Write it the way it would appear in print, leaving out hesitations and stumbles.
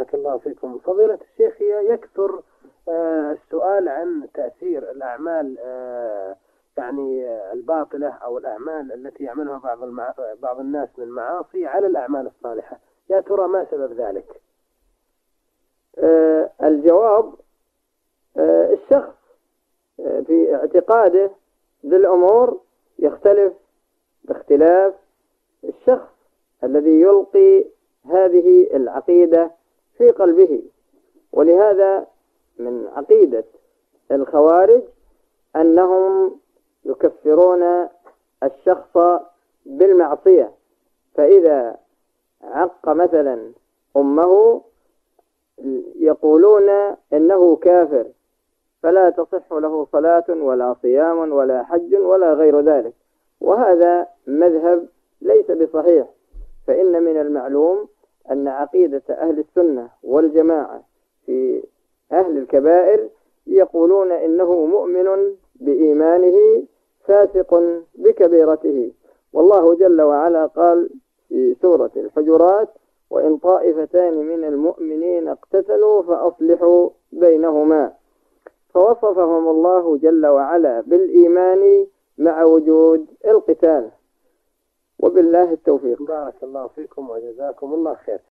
بارك الله فيكم. فضيلة الشيخ، يكثر السؤال عن تأثير الأعمال يعني الباطلة أو الأعمال التي يعملها بعض الناس من معاصي على الأعمال الصالحة. يا ترى ما سبب ذلك؟ الجواب الشخص في اعتقاده بالأمور يختلف باختلاف الشخص الذي يلقي هذه العقيدة في قلبه. ولهذا من عقيدة الخوارج أنهم يكفرون الشخص بالمعصية، فإذا عق مثلا أمه يقولون إنه كافر، فلا تصح له صلاة ولا صيام ولا حج ولا غير ذلك. وهذا مذهب ليس بصحيح، فإن من المعلوم أن عقيدة أهل السنة والجماعة في أهل الكبائر يقولون إنه مؤمن بإيمانه فاسق بكبيرته. والله جل وعلا قال في سورة الحجرات: وإن طائفتان من المؤمنين اقتتلوا فأصلحوا بينهما. فوصفهم الله جل وعلا بالإيمان مع وجود القتال. وبالله التوفيق. بارك الله فيكم وجزاكم الله خير.